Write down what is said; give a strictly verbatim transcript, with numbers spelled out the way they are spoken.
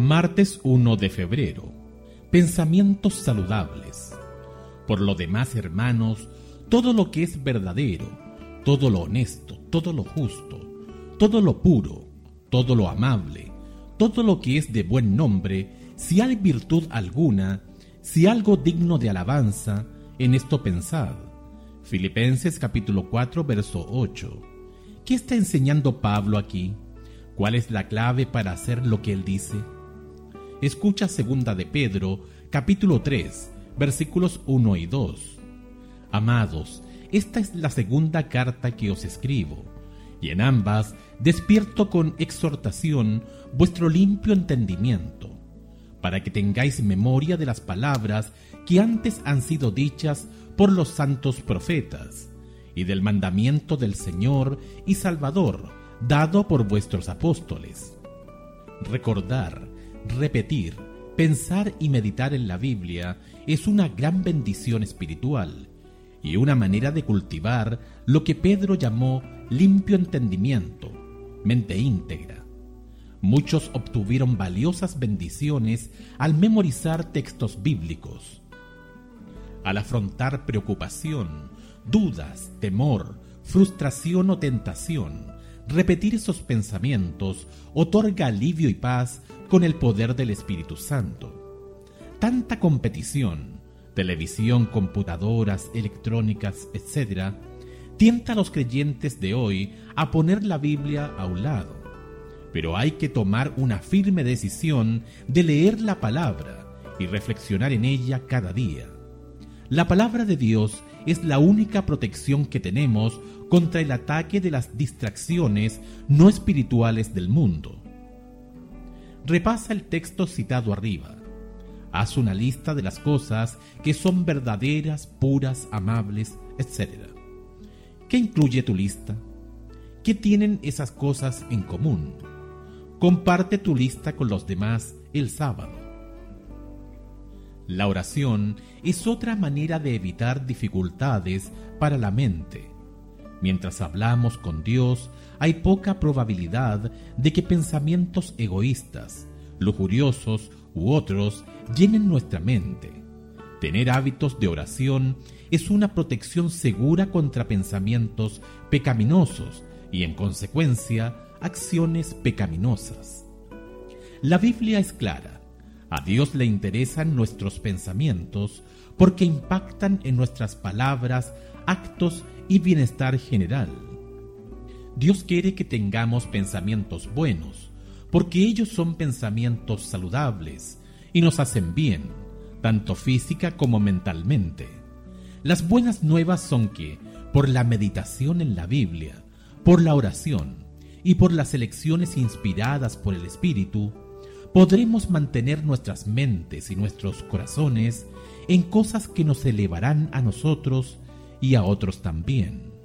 Martes primero de febrero. Pensamientos saludables. Por lo demás, hermanos, todo lo que es verdadero, todo lo honesto, todo lo justo, todo lo puro, todo lo amable, todo lo que es de buen nombre, si hay virtud alguna, si algo digno de alabanza, en esto pensad. Filipenses capítulo cuatro, verso ocho. ¿Qué está enseñando Pablo aquí? ¿Cuál es la clave para hacer lo que él dice? Escucha segunda de Pedro, capítulo tres, versículos uno y dos. Amados, esta es la segunda carta que os escribo, y en ambas despierto con exhortación vuestro limpio entendimiento, para que tengáis memoria de las palabras que antes han sido dichas por los santos profetas, y del mandamiento del Señor y Salvador, dado por vuestros apóstoles. Recordar, repetir, pensar y meditar en la Biblia es una gran bendición espiritual y una manera de cultivar lo que Pedro llamó limpio entendimiento, mente íntegra. Muchos obtuvieron valiosas bendiciones al memorizar textos bíblicos. Al afrontar preocupación, dudas, temor, frustración o tentación, repetir esos pensamientos otorga alivio y paz con el poder del Espíritu Santo. Tanta competición, televisión, computadoras, electrónicas, etcétera, tienta a los creyentes de hoy a poner la Biblia a un lado. Pero hay que tomar una firme decisión de leer la palabra y reflexionar en ella cada día. La palabra de Dios es la única protección que tenemos contra el ataque de las distracciones no espirituales del mundo. Repasa el texto citado arriba. Haz una lista de las cosas que son verdaderas, puras, amables, etcétera. ¿Qué incluye tu lista? ¿Qué tienen esas cosas en común? Comparte tu lista con los demás el sábado. La oración es otra manera de evitar dificultades para la mente. Mientras hablamos con Dios, hay poca probabilidad de que pensamientos egoístas, lujuriosos u otros llenen nuestra mente. Tener hábitos de oración es una protección segura contra pensamientos pecaminosos y, en consecuencia, acciones pecaminosas. La Biblia es clara. A Dios le interesan nuestros pensamientos porque impactan en nuestras palabras, actos y bienestar general. Dios quiere que tengamos pensamientos buenos, porque ellos son pensamientos saludables y nos hacen bien, tanto física como mentalmente. Las buenas nuevas son que, por la meditación en la Biblia, por la oración y por las elecciones inspiradas por el Espíritu, podremos mantener nuestras mentes y nuestros corazones en cosas que nos elevarán a nosotros y a otros también.